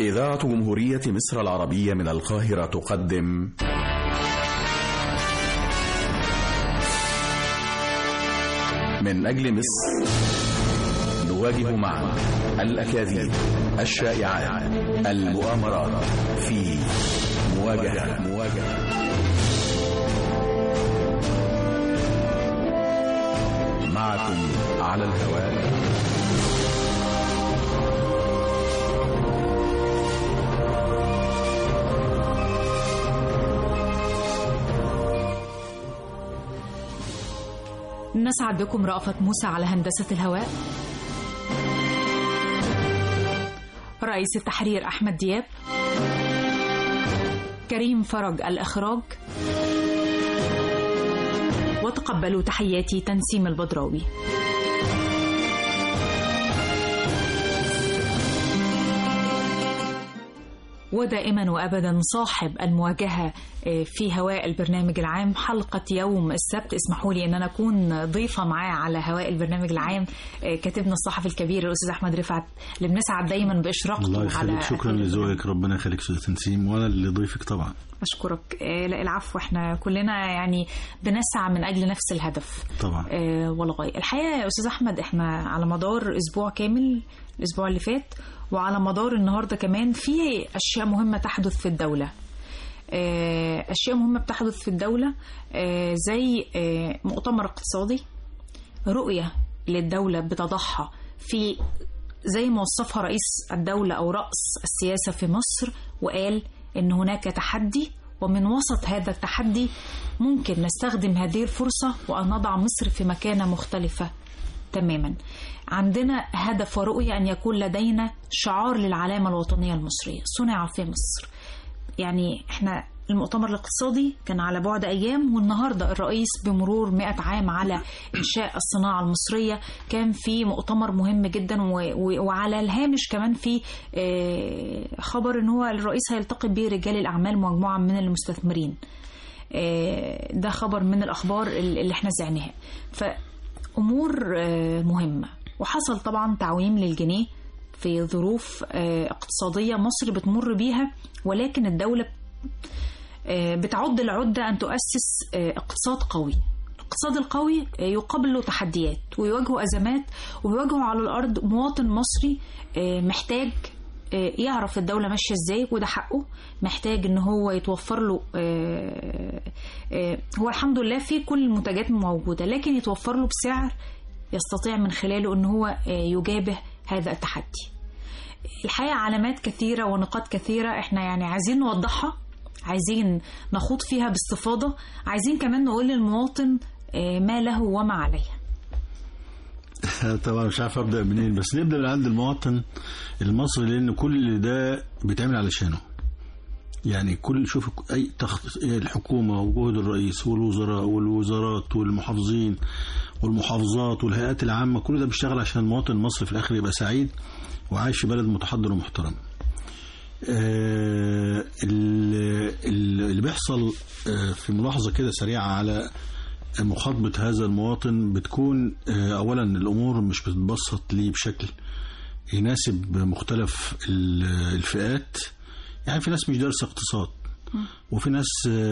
إذاعة جمهورية مصر العربية من القاهرة تقدم من أجل مصر، نواجه معا الأكاذيب، الشائعات، المؤامرات في مواجهة. معكم على الهواء نسعد بكم رأفت موسى على هندسة الهواء، رئيس التحرير أحمد دياب، كريم فرج الإخراج، وتقبلوا تحياتي تنسيم البدراوي. ودائما وأبدا صاحب المواجهة في هواء البرنامج العام، حلقة يوم السبت. اسمحوا لي أن أنا أكون ضيفة معاه على هواء البرنامج العام كاتبنا الصحفي الكبير الأستاذ أحمد رفعت، اللي بنسعد دايما بإشراقته. الله يخليك، شكرا لذوقك، ربنا يخليك أستاذ تنسيم، وأنا اللي ضيفك طبعا. أشكرك. لا العفو، احنا كلنا يعني بنسعى من أجل نفس الهدف طبعا والغاية. الحقيقة يا أستاذ أحمد، احنا على مدار أسبوع كامل، الأسبوع اللي فات وعلى مدار النهاردة كمان، في أشياء مهمة تحدث في الدولة. أشياء مهمة بتحدث في الدولة زي مؤتمر اقتصادي، رؤية للدولة بتضعها في زي ما وصفها رئيس الدولة أو رأس السياسة في مصر، وقال إن هناك تحدي، ومن وسط هذا التحدي ممكن نستخدم هذه الفرصة وأن نضع مصر في مكانة مختلفة تماما. عندنا هدف ورؤية أن يكون لدينا شعار للعلامة الوطنية المصرية، صنع في مصر. يعني احنا المؤتمر الاقتصادي كان على بعد أيام، والنهاردة الرئيس بمرور 100 عام على إنشاء الصناعة المصرية كان في مؤتمر مهم جدا، وعلى الهامش كمان في خبر ان هو الرئيس هيلتقي برجال الأعمال مجموعة من المستثمرين. ده خبر من الأخبار اللي احنا زعناها، فأمور مهمة. وحصل طبعا تعويم للجنيه في ظروف اقتصادية مصر بتمر بيها، ولكن الدولة بتعد العدة أن تؤسس اقتصاد قوي. الاقتصاد القوي يقابله تحديات ويواجهه أزمات، ويواجهه على الأرض مواطن مصري محتاج يعرف الدولة ماشية ازاي، وده حقه. محتاج ان هو يتوفر له هو الحمد لله في كل المنتجات موجودة، لكن يتوفر له بسعر يستطيع من خلاله ان هو يجابه هذا التحدي. الحقيقة علامات كثيرة ونقاط كثيرة احنا يعني عايزين نوضحها، عايزين نخوض فيها باستفاضة، عايزين كمان نقول للمواطن ما له وما عليه. طبعا مش عارف ابدا منين، بس نبدا من عند المواطن المصري، لان كل ده بيتعمل علشانه. يعني كل شوف اي الحكومه وجهد الرئيس والوزراء والوزارات والمحافظين والمحافظات والهيئات العامه، كل ده بيشتغل عشان المواطن المصري في الاخر يبقى سعيد وعايش في بلد متحضر ومحترم. اللي بيحصل في ملاحظه كده سريعه على مخاطبة هذا المواطن، بتكون أولا الأمور مش بتتبسط ليه بشكل يناسب مختلف الفئات. يعني في ناس مش دارسة اقتصاد، وفي ناس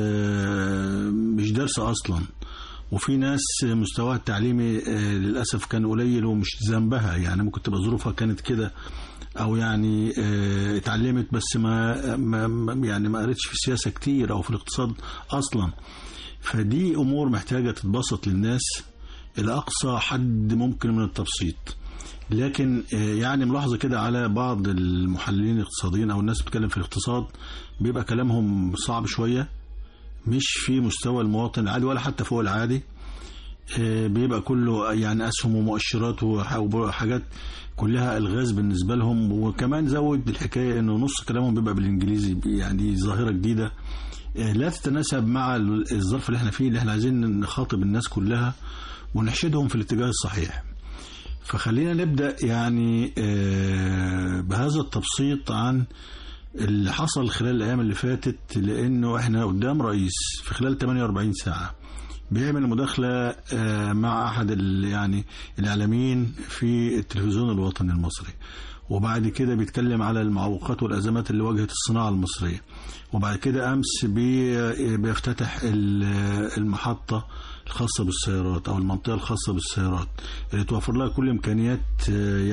مش دارسة أصلا، وفي ناس مستواها التعليمي للأسف كان قليل ومش ذنبها، يعني ممكن تبقى ظروفها كانت كده، أو يعني اتعلمت بس ما قريتش في السياسة كتير أو في الاقتصاد أصلا. فدي أمور محتاجة تتبسط للناس إلى أقصى حد ممكن من التبسيط. لكن يعني ملاحظة كده على بعض المحللين الاقتصاديين أو الناس بتتكلم في الاقتصاد، بيبقى كلامهم صعب شوية، مش في مستوى المواطن العادي ولا حتى فوق العادي. بيبقى كله يعني أسهم ومؤشرات وحاجات كلها الغاز بالنسبة لهم. وكمان زود الحكاية إنه نص كلامهم بيبقى بالإنجليزي، يعني ظاهرة جديدة لا تتناسب مع الظرف اللي احنا فيه، اللي احنا عايزين نخاطب الناس كلها ونحشدهم في الاتجاه الصحيح. فخلينا نبدأ يعني بهذا التبسيط عن اللي حصل خلال الأيام اللي فاتت، لأنه احنا قدام رئيس في خلال 48 ساعة بيعمل مداخلة مع أحد يعني الإعلاميين في التلفزيون الوطني المصري، وبعد كده بيتكلم على المعوقات والأزمات اللي واجهت الصناعة المصرية، وبعد كده أمس بيفتتح المحطة الخاصة بالسيارات أو المنطقة الخاصة بالسيارات اللي توفر لها كل إمكانيات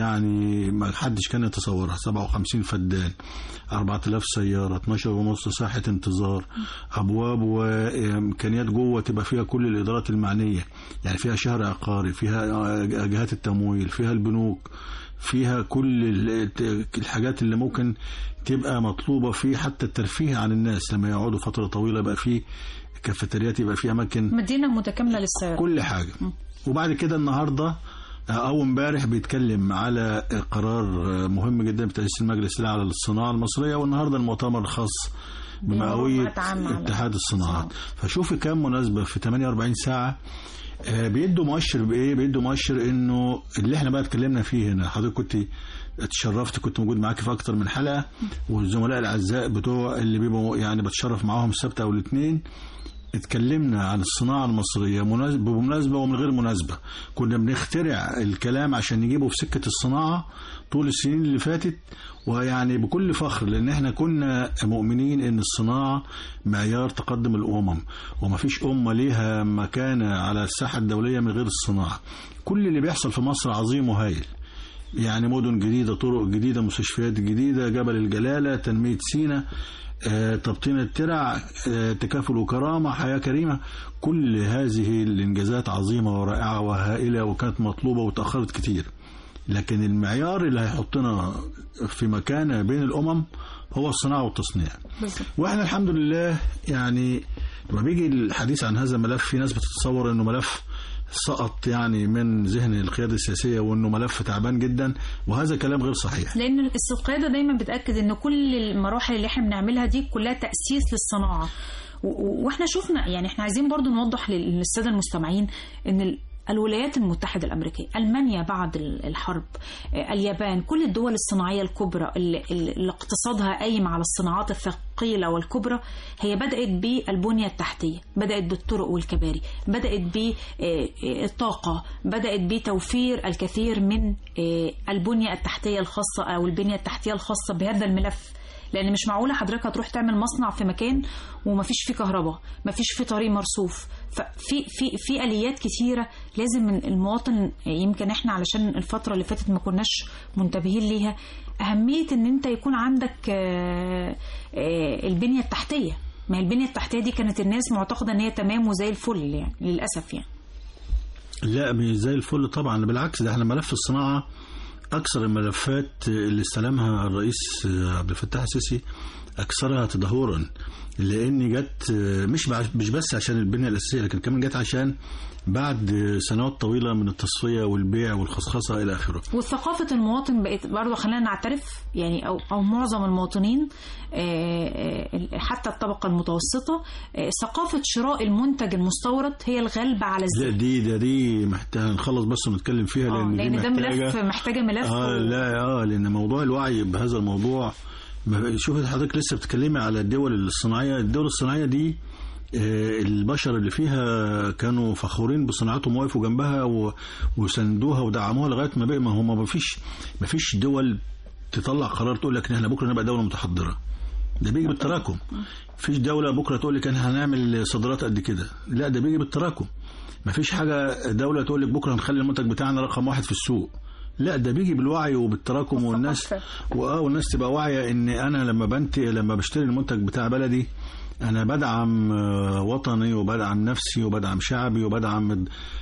يعني ما حدش كان يتصورها. 57 فدان، 4000 سيارة، 12.5 ساحة انتظار، أبواب وإمكانيات جوه تبقى فيها كل الإدارات المعنية، يعني فيها شهر عقاري، فيها جهات التمويل، فيها البنوك، فيها كل الحاجات اللي ممكن تبقى مطلوبة فيه، حتى الترفيه عن الناس لما يقعدوا فترة طويلة يبقى فيه كافيتريات، يبقى فيه أماكن، مدينة متكاملة للسيارة، كل حاجة. وبعد كده النهاردة أو امبارح بيتكلم على قرار مهم جدا بتأسيس المجلس الأعلى للصناعة المصرية، والنهاردة المؤتمر الخاص بمئوية اتحاد الصناعات. فشوفي كام مناسبة في 48 ساعة بيدوا مؤشر بإيه؟ بيدوا مؤشر إنه اللي احنا بقى اتكلمنا فيه هنا. حضرتك كنت اتشرفت، كنت موجود معاك في أكتر من حلقة، والزملاء الأعزاء بتوع اللي بيبقوا يعني بتشرف معاهم السبت أو الاثنين، اتكلمنا عن الصناعة المصرية بمناسبة ومن غير مناسبة. كنا بنخترع الكلام عشان نجيبه في سكة الصناعة طول السنين اللي فاتت، ويعني بكل فخر، لأن احنا كنا مؤمنين ان الصناعة معيار تقدم الأمم، وما فيش أمة ليها مكانة على الساحة الدولية من غير الصناعة. كل اللي بيحصل في مصر عظيم وهايل، يعني مدن جديدة، طرق جديدة، مستشفيات جديدة، جبل الجلالة، تنمية سيناء، تبطين الترع، تكافل وكرامة، حياة كريمة. كل هذه الإنجازات عظيمة ورائعة وهائلة، وكانت مطلوبة وتأخرت كتير، لكن المعيار اللي هيحطنا في مكانة بين الأمم هو الصناعة والتصنيع. وإحنا الحمد لله يعني لما بيجي الحديث عن هذا الملف، في ناس بتتصور إنه ملف سقط يعني من ذهن القيادة السياسية، وإنه ملف تعبان جدا، وهذا كلام غير صحيح. لأن القيادة دايما بتأكد إن كل المراحل اللي احنا بنعملها دي كلها تأسيس للصناعة. واحنا شفنا، يعني احنا عايزين برضو نوضح للسادة المستمعين إن الولايات المتحدة الأمريكية، ألمانيا بعد الحرب، اليابان، كل الدول الصناعية الكبرى اللي اقتصادها قايم على الصناعات الثقيلة والكبرى، هي بدأت بالبنية التحتية، بدأت بالطرق والكباري، بدأت بالطاقة، بدأت بتوفير الكثير من البنية التحتية الخاصة أو البنية التحتية الخاصة بهذا الملف. لأن مش معقولة حضرتك هتروح تعمل مصنع في مكان ومفيش فيه كهرباء، مفيش فيه طريق مرصوف، في آليات كتيرة لازم المواطن، يمكن احنا علشان الفترة اللي فاتت ما كناش منتبهين ليها، أهمية ان انت يكون عندك البنية التحتية. ما البنية التحتية دي كانت الناس معتقدة ان هي تمام وزي الفل، يعني للأسف يعني. لا مش زي الفل طبعا، بالعكس، ده احنا ملف الصناعة أكثر الملفات اللي استلمها الرئيس عبد الفتاح السيسي أكثرها تدهورا، لأن جت مش بس عشان البنية الأساسية، لكن كمان جت عشان بعد سنوات طويلة من التصفية والبيع والخصخصة إلى آخره. والثقافة المواطن بقت برضو، خلينا نعترف يعني، أو معظم المواطنين حتى الطبقة المتوسطة، ثقافة شراء المنتج المستورد هي الغالبة على الزيت. دي محتاج نخلص بس ونتكلم فيها، لأن ده ملف محتاجة ملف. لأن موضوع الوعي بهذا الموضوع. شوف حضرتك لسه بتكلمي على الدول الصناعية. الدول الصناعية دي البشر اللي فيها كانوا فخورين بصناعتهم، وقفوا جنبها وسندوها ودعموها لغاية ما بقى. ما هم ما فيش دول تطلع قرار تقول لك ان احنا بكره نبقى دولة متحضرة، ده بيجي بالتراكم. فيش دولة بكره تقول لك ان هنعمل صادرات قد كده، لا ده بيجي بالتراكم. ما فيش حاجة دولة تقول لك بكره هنخلي المنتج بتاعنا رقم 1 في السوق، لا ده بيجي بالوعي وبالتراكم، والناس تبقى واعية ان انا لما بشتري المنتج بتاع بلدي انا بدعم وطني وبدعم نفسي وبدعم شعبي وبدعم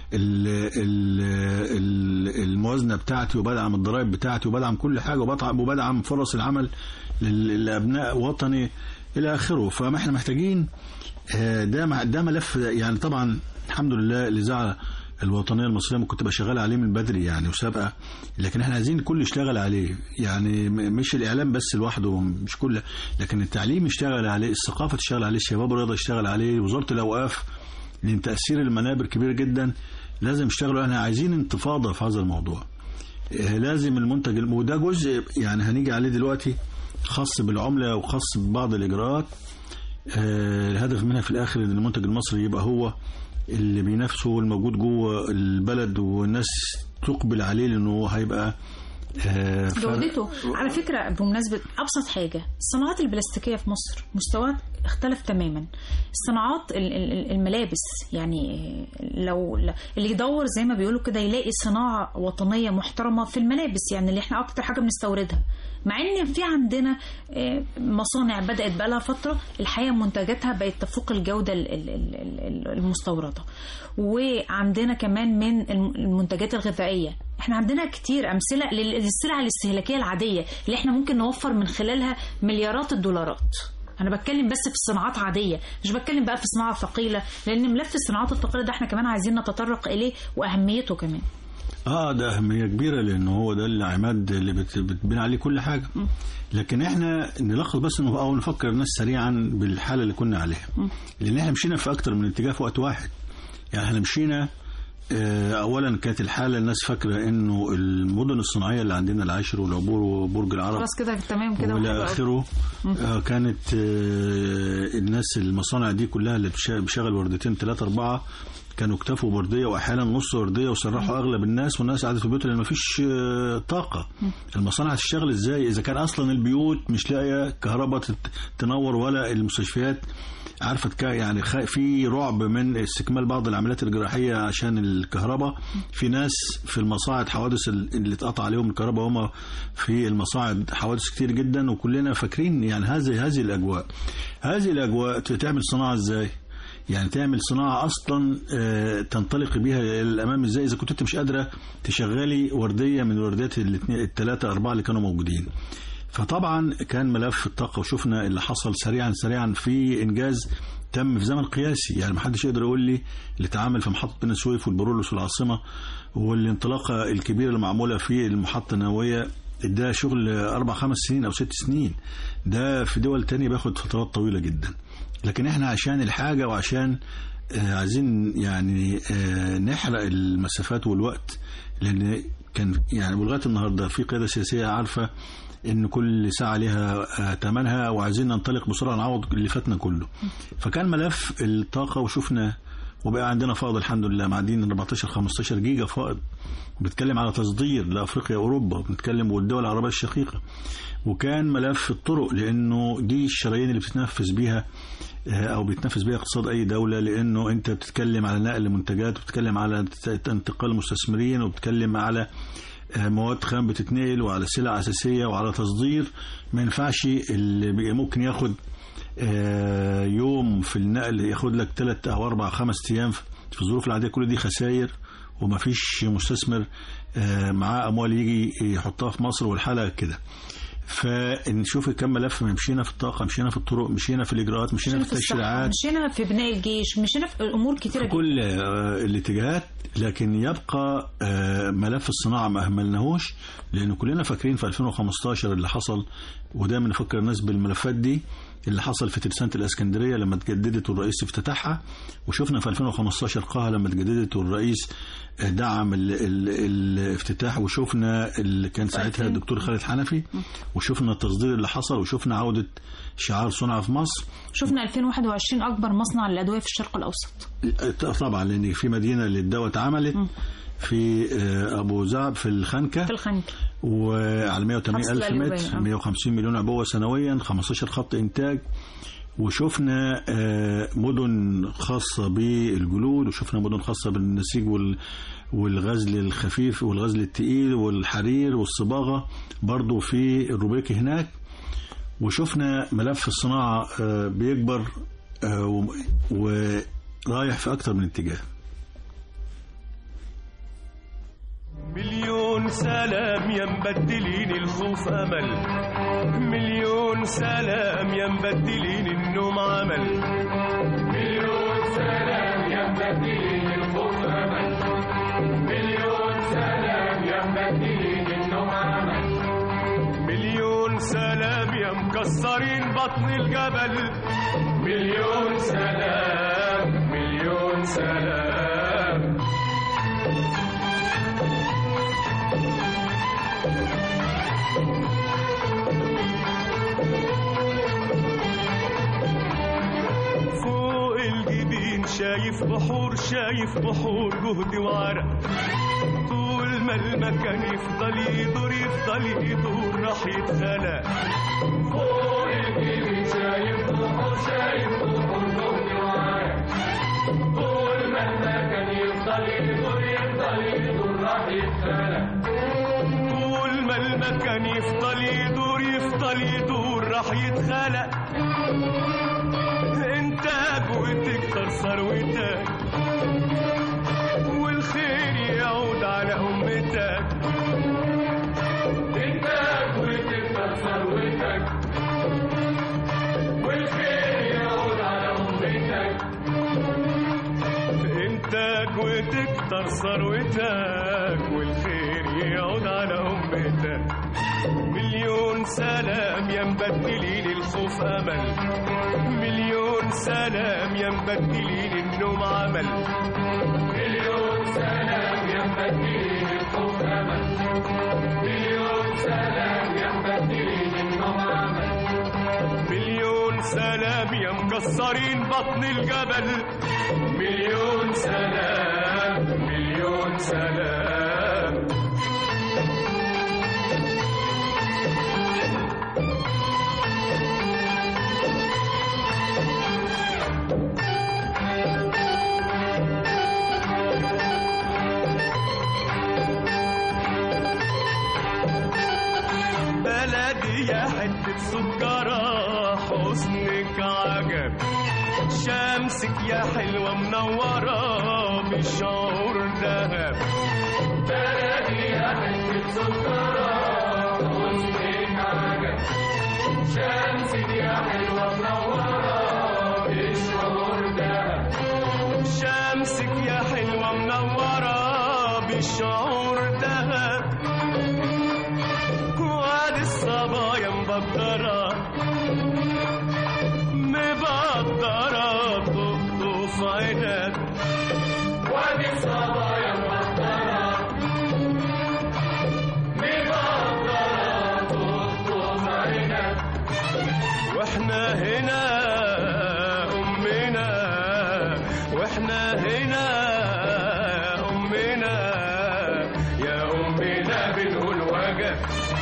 الموازنة بتاعتي وبدعم الضرائب بتاعتي وبدعم كل حاجة وبدعم فرص العمل لأبناء وطني إلى آخره. فما احنا محتاجين ده ملف يعني. طبعا الحمد لله الإذاعة الوطنية المصرية ممكن تبقى شغالة عليه من بدري يعني وسابقة، لكن احنا عايزين الكل يشتغل عليه، يعني مش الإعلام بس لوحده، مش كله، لكن التعليم يشتغل عليه، الثقافة تشتغل عليه، الشباب والرياضة يشتغل عليه، وزارة الأوقاف لأن تأثير المنابر كبير جدا لازم يشتغلوا. احنا عايزين انتفاضة في هذا الموضوع. لازم المنتج، وده جزء يعني هنيجي عليه دلوقتي خاص بالعملة وخاص ببعض الإجراءات، الهدف منها في الآخر ان المنتج المصري يبقى هو اللي بينافسه الموجود جوه البلد، والناس تقبل عليه لأنه هيبقى جودته. على فكرة بمناسبة أبسط حاجة، الصناعات البلاستيكية في مصر مستواها اختلف تماما. الصناعات الملابس يعني لو اللي يدور زي ما بيقولوا كده يلاقي صناعة وطنية محترمة في الملابس، يعني اللي احنا أكتر حاجة بنستوردها، مع ان في عندنا مصانع بدأت بقالها فترة الحقيقة منتجاتها بقت تفوق الجودة المستوردة. وعندنا كمان من المنتجات الغذائية، احنا عندنا كتير أمثلة للسلع الاستهلاكية العادية اللي احنا ممكن نوفر من خلالها مليارات الدولارات. أنا بتكلم بس في صناعات عادية، مش بتكلم بقى في صناعة ثقيلة، لأن ملف الصناعات الثقيلة ده احنا كمان عايزين نتطرق إليه وأهميته كمان. ده أهمية كبيرة، لأنه هو ده العماد اللي بتبني عليه كل حاجة. لكن احنا نلخص بس أو نفكر الناس سريعا بالحالة اللي كنا عليها، لأن احنا مشينا في أكتر من اتجاه في وقت واحد. يعني احنا مشينا اولا كانت الحاله الناس فاكره انه المدن الصناعيه اللي عندنا العاشر والعبور وبرج العرب خلاص كده تمام كده والى اخره، كانت الناس المصانع دي كلها اللي بتشغل وردتين 3 4 كانوا اكتفوا بورديه واحيانا نص ورديه وسرحوا اغلب الناس، والناس قعدت في البيوت لان مفيش طاقه. المصانع هتشتغل ازاي اذا كان اصلا البيوت مش لاقيه كهرباء تنور، ولا المستشفيات عارفة يعني في رعب من استكمال بعض العمليات الجراحية عشان الكهرباء. في ناس في المصاعد حوادث اللي اتقطع عليهم الكهرباء هم في المصاعد حوادث كتير جدا، وكلنا فاكرين يعني هذه الأجواء تعمل صناعة ازاي؟ يعني تعمل صناعة أصلا تنطلق بيها إلى الأمام ازاي إذا كنت مش قادرة تشغلي وردية من الورديات 3 4 اللي كانوا موجودين. فطبعا كان ملف الطاقة وشفنا اللي حصل سريعا في إنجاز تم في زمن قياسي. يعني ما حدش يقدر يقول لي اللي اتعامل في محطة بني سويف والبرولوس والعاصمة والانطلاقة الكبيرة اللي معمولة في المحطة النووية ده شغل 4 5 سنين أو 6 سنين، ده في دول تانية بياخد فترات طويلة جدا. لكن احنا عشان الحاجة وعشان عايزين يعني نحرق المسافات والوقت، لأن كان يعني لغاية النهاردة في قيادة سياسية عارفة ان كل ساعة لها ثمنها وعايزين ننطلق بسرعة نعوض اللي فاتنا كله. فكان ملف الطاقة وشفنا وبقى عندنا فائض الحمد لله، معدين 14-15 جيجا فائض. بنتكلم على تصدير لأفريقيا وأوروبا، بنتكلم والدول العربية الشقيقة. وكان ملف الطرق لأنه دي الشرايين اللي بتتنفذ بيها أو بيتنفذ بيها اقتصاد أي دولة، لأنه أنت بتتكلم على نقل منتجات وبتتكلم على انتقال مستثمرين وبتتكلم على مواد خام بتتنقل وعلى سلع أساسية وعلى تصدير. ما ينفعش اللي ممكن ياخد يوم في النقل ياخد لك 3 أو 4 5 أيام في الظروف العادية. كل دي خسائر وما فيش مستثمر معاه أموال يجي يحطها في مصر والحالة كده. فنشوف كم ملف مشينا في الطاقة، مشينا في الطرق، مشينا في الإجراءات، مشينا في التشريعات، مشينا في بناء الجيش، مشينا في أمور كتيرة في كل الاتجاهات. لكن يبقى ملف الصناعة ما أهملناهوش، لأن كلنا فاكرين في 2015 اللي حصل، ودايما نفكر الناس بالملفات دي اللي حصل في ترسانة الإسكندرية لما تجددت والرئيس افتتحها، وشفنا في 2015 قاهرة لما تجددت والرئيس دعم الافتتاح، وشفنا اللي كان ساعتها الدكتور خالد حنفي، وشفنا التصدير اللي حصل، وشفنا عودة شعار صنع في مصر. شفنا 2021 أكبر مصنع للأدوية في الشرق الأوسط. طبعا لأن في مدينة للدواء اتعملت في أبو زعب في الخنكة وعلى 180,000 متر 150 مليون عبوة سنويا، 15 خط إنتاج. وشفنا مدن خاصة بالجلود، وشفنا مدن خاصة بالنسيج والغزل الخفيف والغزل التقيل والحرير والصباغة برضو في الروبيكي هناك. وشفنا ملف الصناعة بيكبر ورايح في أكتر من اتجاه. مليون سلام يا مبدلين الخوف أمل، مليون سلام يا مبدلين النوم عمل، مليون سلام يا مبدلين الخوف أمل، مليون سلام يا مبدلين النوم عمل، مليون سلام يا مكسرين بطن الجبل، مليون سلام مليون سلام. فوق الجبين شايف بحور، شايف بحور جهد وعرق، طول ما المكان يفضل يدور يفضل يدور راح يتخلق فوق الجبل شايف بحور شايف بحور جهد وعرق طول ما المكان يفضل يدور يفضل يدور راح يتخلق طول ما المكان يفضل يدور يفضل يدور راح يتخلق انتاج وتكتر ثروتك والخير يعود على امتك انتاج وتكتر ثروتك والخير يعود على امتك انتاج وتكتر ثروتك والخير يعود على امتك مليون سلام يا مبدلين الخوف امل مليون سلام يا مبدلين النوم عمل مليون سلام يا مبدلين الخوف امل مليون سلام يا مبدلين النوم عمل مليون سلام يا مكسرين بطن الجبل مليون سلام مليون سلام بلدي يا حتة سكرة حسنك عجب شمسك يا حلوة منورة بالشعور دهب بلدي يا حتة سكرة حسنك عجب شمسك يا حلوة منورة بالشعور دهب شمسك يا حلوة منورة بالشعور دهب وادي الصبايا مبدرة مبدرة تقطف عينك وادي الصبايا مبدرة مبدرة تقطف عينك واحنا هنا أمنا واحنا هنا أمنا يا أمنا بنقول وجب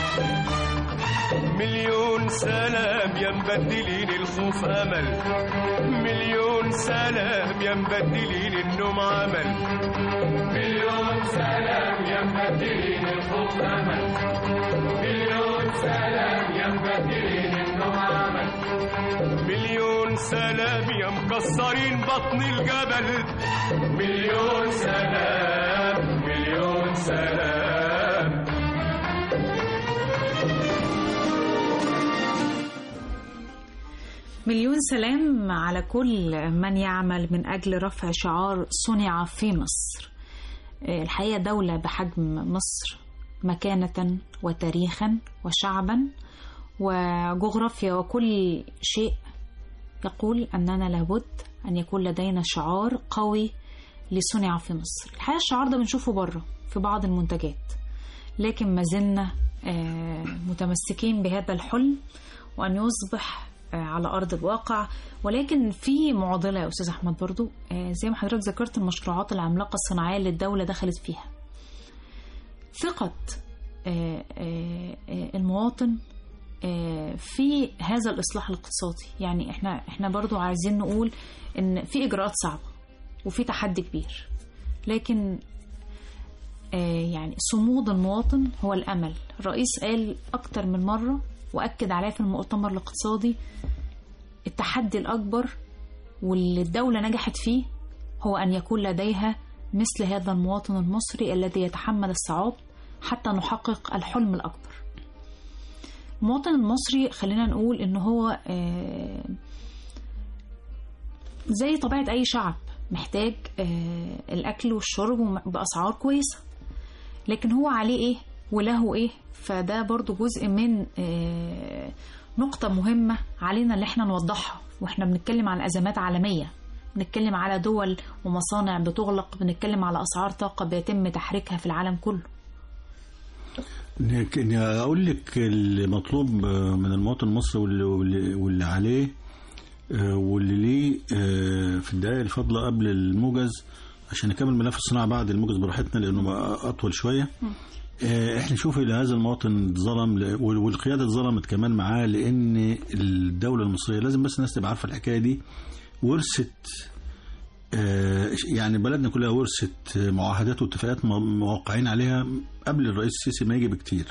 مليون سلام يا مبدلين الخوف امل مليون سلام يا مبدلين النوم عمل مليون سلام يا مبدلين الخوف امل مليون سلام يا مبدلين النوم عمل مليون سلام يا مكسرين بطن الجبل مليون سلام مليون سلام مليون سلام على كل من يعمل من أجل رفع شعار صنع في مصر. الحقيقة دولة بحجم مصر مكانة وتاريخا وشعبا وجغرافيا وكل شيء يقول أننا لابد أن يكون لدينا شعار قوي لصنع في مصر. الحقيقة الشعار ده بنشوفه بره في بعض المنتجات، لكن ما زلنا متمسكين بهذا الحلم وأن يصبح على أرض الواقع. ولكن في معضلة يا أستاذ أحمد برضو، زي ما حضرتك ذكرت المشروعات العملاقة الصناعية اللي الدولة دخلت فيها، ثقة المواطن في هذا الإصلاح الاقتصادي. يعني احنا برضو عايزين نقول إن في إجراءات صعبة وفي تحدي كبير، لكن يعني صمود المواطن هو الأمل. الرئيس قال أكتر من مرة وأكد عليه في المؤتمر الاقتصادي التحدي الأكبر واللي الدولة نجحت فيه هو أن يكون لديها مثل هذا المواطن المصري الذي يتحمل الصعاب حتى نحقق الحلم الأكبر. المواطن المصري خلينا نقول إنه هو زي طبيعة أي شعب محتاج الأكل والشرب بأسعار كويسة، لكن هو عليه إيه وله إيه. فده برضو جزء من نقطة مهمة علينا اللي احنا نوضحها واحنا بنتكلم عن أزمات عالمية، بنتكلم على دول ومصانع بتغلق، بنتكلم على أسعار طاقة بيتم تحريكها في العالم كله. إني أقول لك المطلوب من المواطن المصري واللي عليه واللي ليه في الدقائق الفاضلة قبل الموجز عشان نكمل ملف الصناعة بعد الموجز براحتنا لأنه بقى أطول شوية. احنا نشوف إلى هذا المواطن اتظلم والقيادة اتظلمت كمان معاه، لأن الدولة المصرية لازم بس الناس تبقى عارفة الحكاية دي ورثت يعني بلدنا كلها ورثت معاهدات واتفاقات موقعين عليها قبل الرئيس السيسي ما يجي بكتير،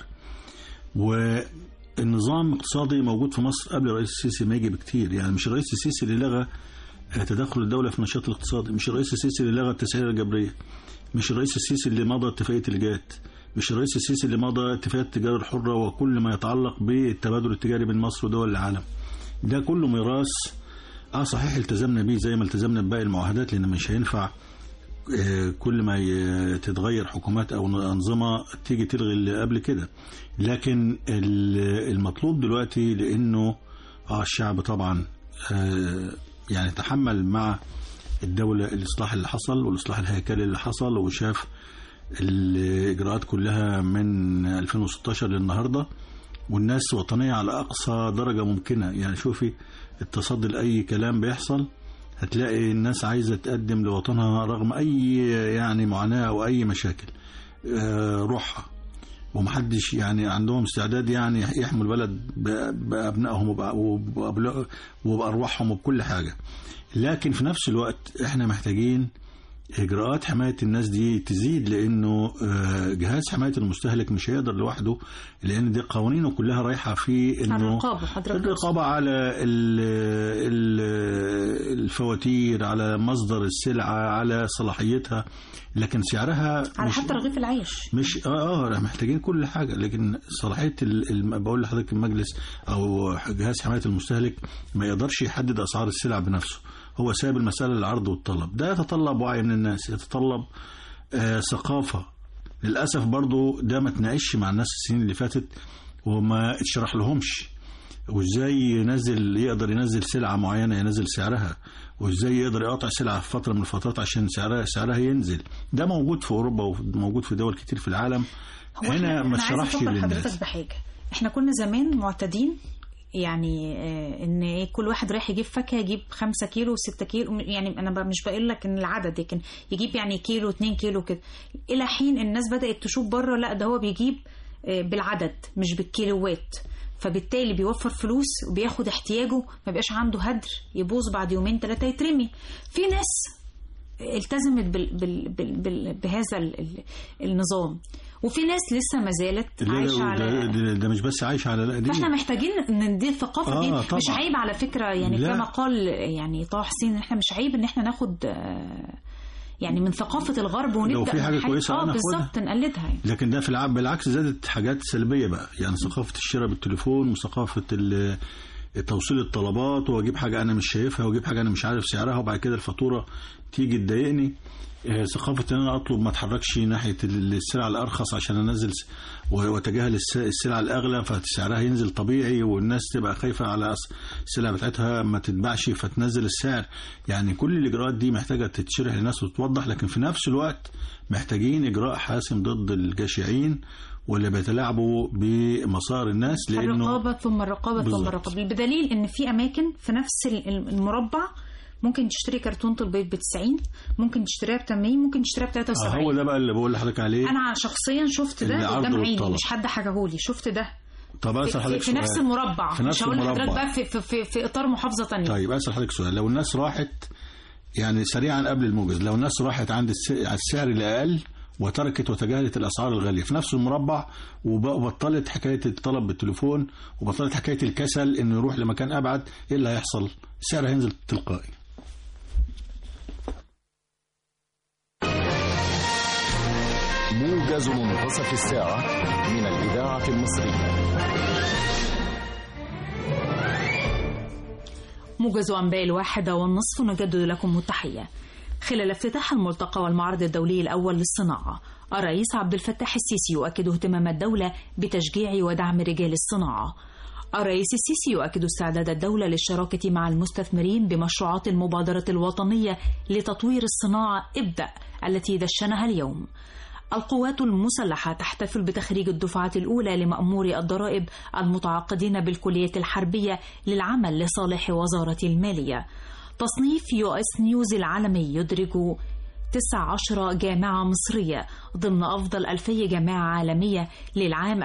والنظام الاقتصادي موجود في مصر قبل الرئيس السيسي ما يجي بكتير. يعني مش الرئيس السيسي اللي لغى تدخل الدولة في النشاط الاقتصادي، مش الرئيس السيسي اللي لغى التسعيرة الجبرية، مش الرئيس السيسي اللي مضى اتفاقية الجات، مش الرئيس السيسي اللي مضى اتفاقية التجارة الحرة وكل ما يتعلق بالتبادل التجاري بين مصر ودول العالم. ده كله ميراث صحيح التزمنا بيه زي ما التزمنا بباقي المعاهدات، لأن مش هينفع كل ما تتغير حكومات أو أنظمة تيجي تلغي اللي قبل كده. لكن المطلوب دلوقتي لأنه الشعب طبعا يعني تحمل مع الدولة الإصلاح اللي حصل والإصلاح الهيكلي اللي حصل، وشاف الإجراءات كلها من 2016 للنهاردة، والناس وطنية على أقصى درجة ممكنة. يعني شوفي التصدي لأي كلام بيحصل هتلاقي الناس عايزة تقدم لوطنها رغم أي يعني معاناة أو أي مشاكل روحها، ومحدش يعني عندهم استعداد يعني يحموا البلد بأبنائهم وبأرواحهم وبكل حاجة. لكن في نفس الوقت احنا محتاجين إجراءات حماية الناس دي تزيد، لأنه جهاز حماية المستهلك مش هيقدر لوحده، لأن دي قوانينه كلها رايحة في إنه الرقابة على الفواتير، على مصدر السلعة، على صلاحيتها، لكن سعرها على حتى رغيف العيش مش محتاجين كل حاجة. لكن صلاحية بقول لحضرتك المجلس أو جهاز حماية المستهلك ما يقدرش يحدد أسعار السلع بنفسه، هو ساب المسألة للعرض والطلب. ده يتطلب وعي من الناس، يتطلب ثقافة. للأسف برضو ده ما تناقش مع الناس السنين اللي فاتت وما اتشرح لهمش، وازاي يقدر ينزل سلعة معينة ينزل سعرها، وازاي يقدر يقطع سلعة في فترة من الفترات عشان سعرها ينزل. ده موجود في أوروبا وموجود في دول كتير في العالم. هنا ما اتشرحش للناس. بحاجة احنا كنا زمان معتادين يعني ان كل واحد رايح يجيب فاكهه يجيب 5 كيلو و6 كيلو، يعني انا مش بقول لك ان العدد، لكن يجيب يعني كيلو 2 كيلو كده، الى حين الناس بدات تشوف بره لا ده هو بيجيب بالعدد مش بالكيلوات، فبالتالي بيوفر فلوس وبياخد احتياجه، ما بقاش عنده هدر يبوظ بعد 2-3 يترمي. في ناس التزمت بهذا النظام، وفي ناس لسه ما زالت عايشه على ده مش بس عايشه على دي. فاحنا محتاجين ان دي الثقافه دي مش عيب على فكره، يعني كما قال يعني طه حسين احنا مش عيب ان احنا ناخد يعني من ثقافه الغرب ونبدا لو في حاجه كويسه بالظبط نقلدها يعني. لكن ده في بالعكس زادت حاجات سلبيه بقى، يعني ثقافه الشراء بالتليفون وثقافه توصيل الطلبات، واجيب حاجه انا مش شايفها واجيب حاجه انا مش عارف سعرها وبعد كده الفاتوره تيجي تضايقني. ثقافة ان انا اطلب ما اتحركش ناحية السلع الارخص عشان انزل واتجاهل السلع الاغلى فسعرها ينزل طبيعي، والناس تبقى خايفة على السلع بتاعتها ما تتباعش فتنزل السعر. يعني كل الاجراءات دي محتاجة تتشرح للناس وتوضح، لكن في نفس الوقت محتاجين اجراء حاسم ضد الجشعين واللي بيتلاعبوا بمصائر الناس، لانه الرقابة ثم الرقابة ثم الرقابة، بدليل ان في اماكن في نفس المربع ممكن تشتري كرتونة البيض ب90، ممكن تشتريها ب80، ممكن تشتريها ب73. هو ده بقى اللي بقول لحضرتك عليه. انا شخصيا شفت ده قدام عيني، مش حد حكاهولي، شفت ده. طب اسال حضرتك في نفس المربع، مش هقول لحضرتك بقى في اطار محافظة تانية. طيب اسال حضرتك سؤال، لو الناس راحت يعني سريعا قبل الموجز، لو الناس راحت عند السعر الاقل وتركت وتجاهلت الاسعار الغاليه في نفس المربع وبطلت حكايه الطلب بالتليفون وبطلت حكايه الكسل انه يروح لمكان ابعد، ايه اللي هيحصل؟ السعر هينزل تلقائي. موجز منتصف الساعة من الإذاعة المصرية. موجز أنباء 1:30 نجدد لكم التحية. خلال افتتاح الملتقى والمعرض الدولي الأول للصناعة، الرئيس عبد الفتاح السيسي يؤكد اهتمام الدولة بتشجيع ودعم رجال الصناعة. الرئيس السيسي يؤكد استعداد الدولة للشراكة مع المستثمرين بمشروعات المبادرة الوطنية لتطوير الصناعة ابدأ التي دشنها اليوم. القوات المسلحة تحتفل بتخريج الدفعة الأولى لمأموري الضرائب المتعاقدين بالكلية الحربية للعمل لصالح وزارة المالية. تصنيف US نيوز العالمي يدرج 19 جامعة مصرية ضمن أفضل 2000 جامعة عالمية للعام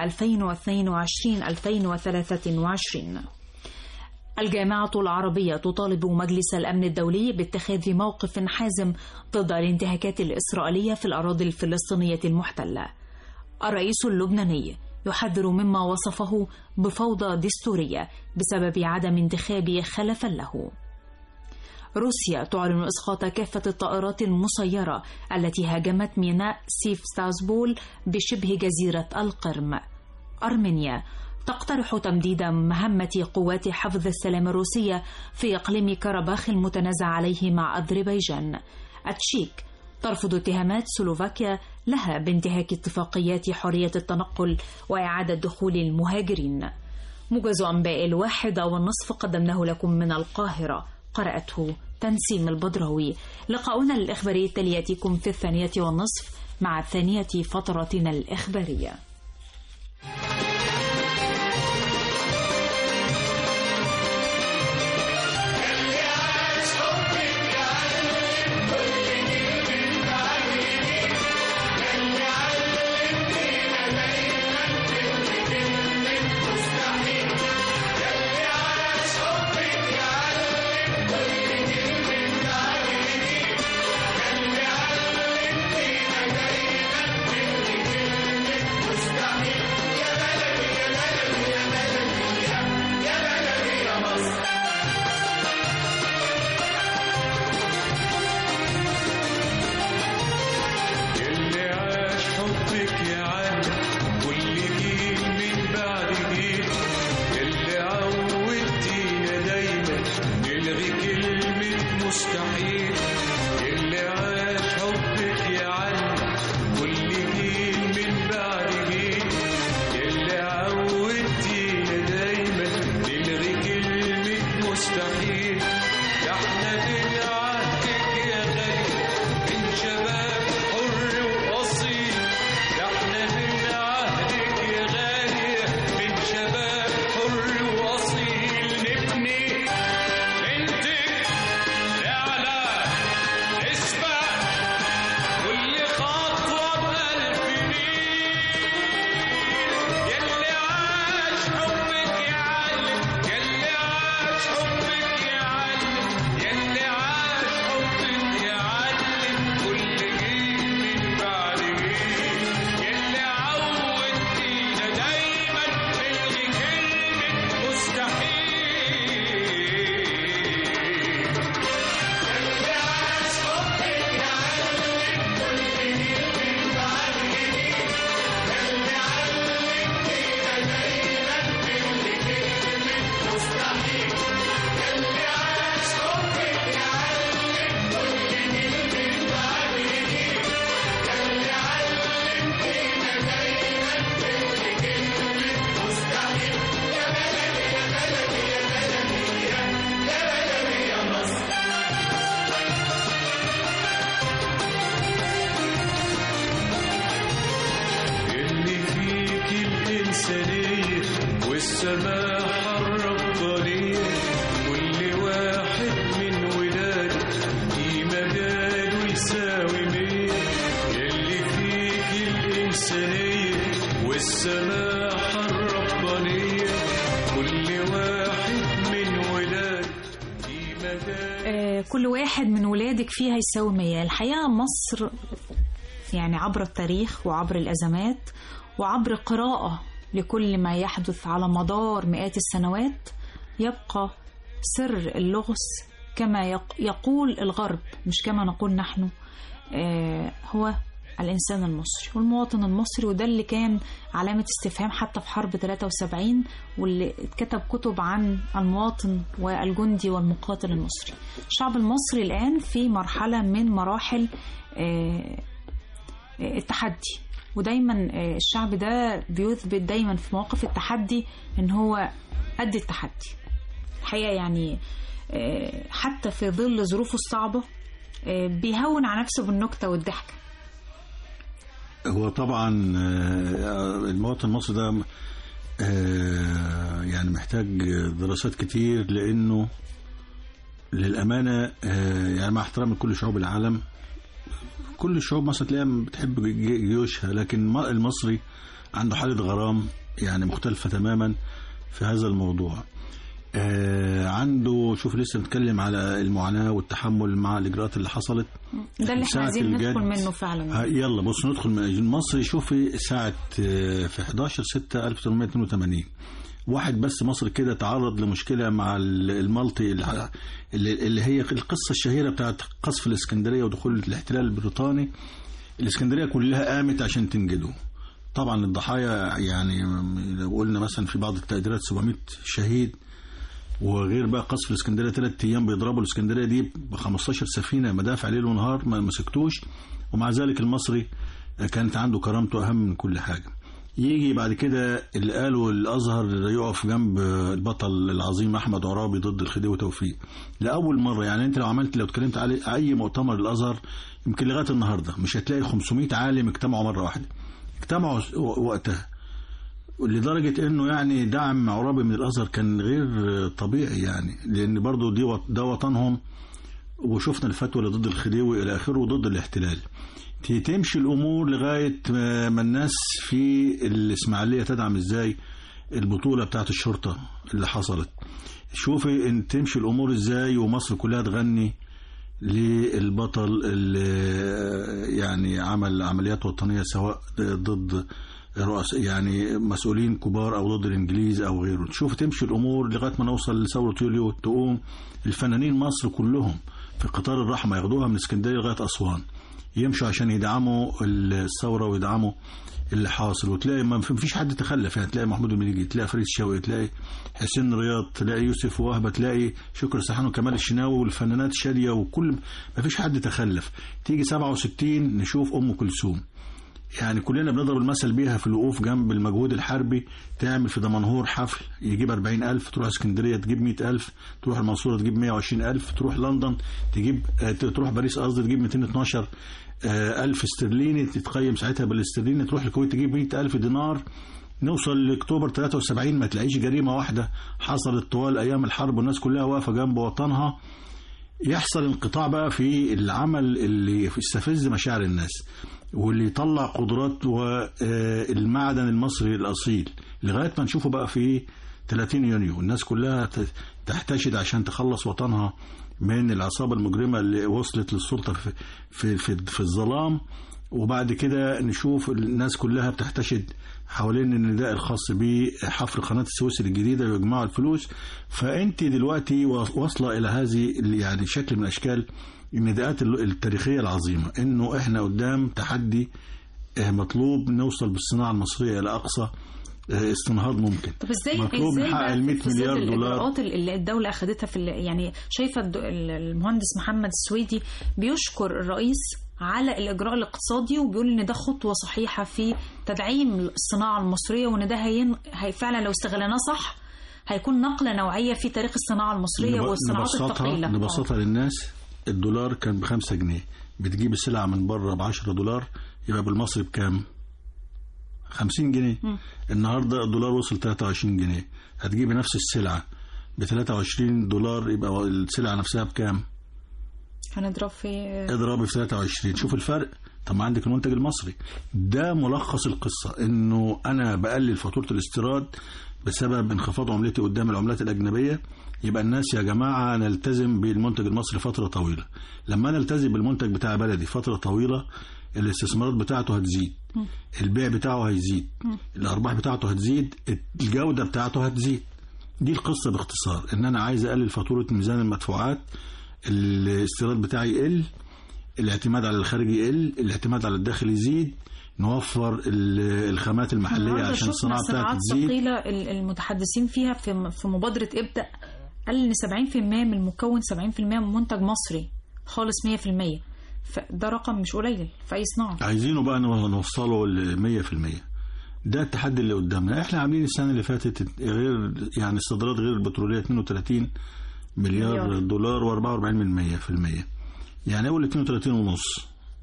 2022-2023. الجامعة العربية تطالب مجلس الأمن الدولي باتخاذ موقف حازم ضد الانتهاكات الإسرائيلية في الأراضي الفلسطينية المحتلة. الرئيس اللبناني يحذر مما وصفه بفوضى دستورية بسبب عدم انتخاب خلفا له. روسيا تعلن إسقاط كافة الطائرات المسيرة التي هاجمت ميناء سيفستاسبول بشبه جزيرة القرم. أرمينيا تقترح تمديد مهمة قوات حفظ السلام الروسية في إقليم كرباخ المتنازع عليه مع أذربيجان. التشيك ترفض اتهامات سلوفاكيا لها بانتهاك اتفاقيات حرية التنقل وإعادة دخول المهاجرين. موجز أنباء 1:30 قدمناه لكم من القاهرة، قرأته تنسيم البدراوي. لقاؤنا الإخباري التالي يأتيكم في 2:30 مع ثانية فترتنا الإخبارية. والسماحة الربانية كل واحد من ولاده في مجاله يساوي 100 اللي فيك الإنسانية والسماحة الربانية كل واحد من ولاده في مجاله كل واحد من ولادك فيها يساوي 100. الحقيقة مصر يعني عبر التاريخ وعبر الأزمات وعبر قراءة لكل ما يحدث على مدار مئات السنوات يبقى سر اللغز كما يقول الغرب مش كما نقول نحن، هو الإنسان المصري والمواطن المصري. وده اللي كان علامة استفهام حتى في حرب 73 واللي اتكتب كتب عن المواطن والجندي والمقاتل المصري. الشعب المصري الآن في مرحلة من مراحل التحدي، ودايما الشعب ده بيثبت دايما في مواقف التحدي ان هو قد التحدي الحقيقة. يعني حتى في ظل ظروفه الصعبة بيهون على نفسه بالنكتة والضحكة. هو طبعا المواطن المصري ده يعني محتاج دراسات كتير، لانه للأمانة يعني مع احترام كل شعوب العالم كل الشعوب مثلا تلاقيها بتحب جيوشها، لكن المصري عنده حالة غرام يعني مختلفة تماما في هذا الموضوع. عنده شوف لسه بنتكلم على المعاناة والتحمل مع الإجراءات اللي حصلت، ده اللي احنا عايزين ندخل منه فعلا. يلا بص ندخل من المصري. شوفي ساعة في 11/6/1882 واحد بس مصري كده تعرض لمشكلة مع المالطي اللي هي القصة الشهيرة بتاعت قصف الإسكندرية ودخول الاحتلال البريطاني. الإسكندرية كلها قامت عشان تنجده. طبعا الضحايا يعني لو قلنا مثلا في بعض التقديرات 700 شهيد، وغير بقى قصف الإسكندرية 3 أيام بيضربوا الإسكندرية دي ب15 سفينة مدافع ليل ونهار ما مسكتوش، ومع ذلك المصري كانت عنده كرامته أهم من كل حاجة. يجي بعد كده اللي قالوا الأزهر يقف جنب البطل العظيم أحمد عرابي ضد الخديوي توفيق لأول مرة. يعني أنت لو اتكلمت على أي مؤتمر الأزهر يمكن لغاية النهاردة مش هتلاقي 500 عالم اجتمعوا مرة واحدة، اجتمعوا وقتها، لدرجة انه يعني دعم عرابي من الازهر كان غير طبيعي، يعني لان برضو ده وطنهم، وشفنا الفتوى اللي ضد الخديوي الى اخره وضد الاحتلال. تمشي الامور لغاية ما الناس في الاسماعيلية تدعم ازاي البطولة بتاعت الشرطة اللي حصلت. شوفي ان تمشي الامور ازاي ومصر كلها تغني للبطل اللي يعني عمل عمليات وطنية سواء ضد يعني مسؤولين كبار او ضد الانجليز او غيره. تشوف تمشي الامور لغايه ما نوصل لثوره يوليو، تقوم الفنانين مصر كلهم في قطار الرحمه ياخدوها من اسكندريه لغايه اسوان يمشوا عشان يدعموا الثوره ويدعموا اللي حاصل. وتلاقي ما فيش حد تخلف، يعني تلاقي محمود المليجي، تلاقي فريد شوقي، تلاقي حسين رياض، تلاقي يوسف وهبه، تلاقي شكر سرحان وكمال الشناوي والفنانات شاديه، وكل ما فيش حد تخلف. تيجي 67 نشوف ام كلثوم، يعني كلنا بنضرب المثل بيها في الوقوف جنب المجهود الحربي. تعمل في دمنهور حفل يجيب 40,000، تروح اسكندرية تجيب 100,000، تروح المنصورة تجيب 120,000، تروح لندن تروح باريس قصدي تجيب 212,000 استرليني تتقيم ساعتها بالاسترليني، تروح الكويت تجيب 100,000 دينار. نوصل لأكتوبر 73 ما تلاقيش جريمة واحدة حصلت طوال أيام الحرب والناس كلها واقفة جنب وطنها. يحصل انقطاع بقى في العمل اللي يستفز مشاعر الناس واللي يطلع قدرات والمعدن المصري الأصيل، لغاية ما نشوفه بقى في 30 يونيو الناس كلها تحتشد عشان تخلص وطنها من العصابة المجرمة اللي وصلت للسلطة في الظلام. وبعد كده نشوف الناس كلها بتحتشد حوالين النداء الخاص بحفر قناة السويس الجديدة ويجمعوا الفلوس. فأنت دلوقتي واصلة إلى هذه يعني شكل من أشكال النداءات التاريخية العظيمة، إنه إحنا قدام تحدي مطلوب نوصل بالصناعة المصرية إلى أقصى استنهاض ممكن. طب ازاي مطلوب نحقق 100 مليار دولار. الإجراءات اللي الدولة أخذتها في يعني شايفة المهندس محمد السويدي بيشكر الرئيس على الإجراء الاقتصادي وبيقول إن ده خطوة صحيحة في تدعيم الصناعة المصرية، وإن ده هي فعلا لو استغلناه صح هيكون نقلة نوعية في تاريخ الصناعة المصرية والصناعات الثقيلة. نبسطها للناس. الدولار كان ب5 جنيه، بتجيب السلعة من بره ب$10، يبقى بالمصري بكام؟ 50 جنيه. النهاردة الدولار وصل 23 جنيه، هتجيب نفس السلعة ب$23 يبقى السلعة نفسها بكام؟ هنضرب في اضرب في 23. شوف الفرق. طب ما عندك المنتج المصري. ده ملخص القصة، انه انا بقلل فاتورة الاستيراد بسبب انخفاض عملتي قدام العملات الأجنبية. يبقى الناس يا جماعة نلتزم بالمنتج المصري فترة طويلة. لما نلتزم بالمنتج بتاع بلدي فترة طويلة الاستثمارات بتاعته هتزيد، البيع بتاعه هيزيد، الأرباح بتاعته هتزيد، الجودة بتاعته هتزيد. دي القصة باختصار، ان انا عايز اقلل فاتورة ميزان المدفوعات، الاستيراد بتاعي يقل، الاعتماد على الخارج يقل، الاعتماد على الداخل يزيد، نوفر الخامات المحلية عشان الصناعة بتاعتها تزيد. الثقيلة المتحدثين فيها في مبادرة ابدأ قال ان 70% من المكون 70% من منتج مصري خالص 100%. فده رقم مش قليل في اي صناعة. عايزينه بقى نوصله ل 100%. ده التحدي اللي قدامنا. احنا عاملين السنة اللي فاتت غير يعني استيراد غير البترولية 32 مليار دولار و44%. يعني اول 32.5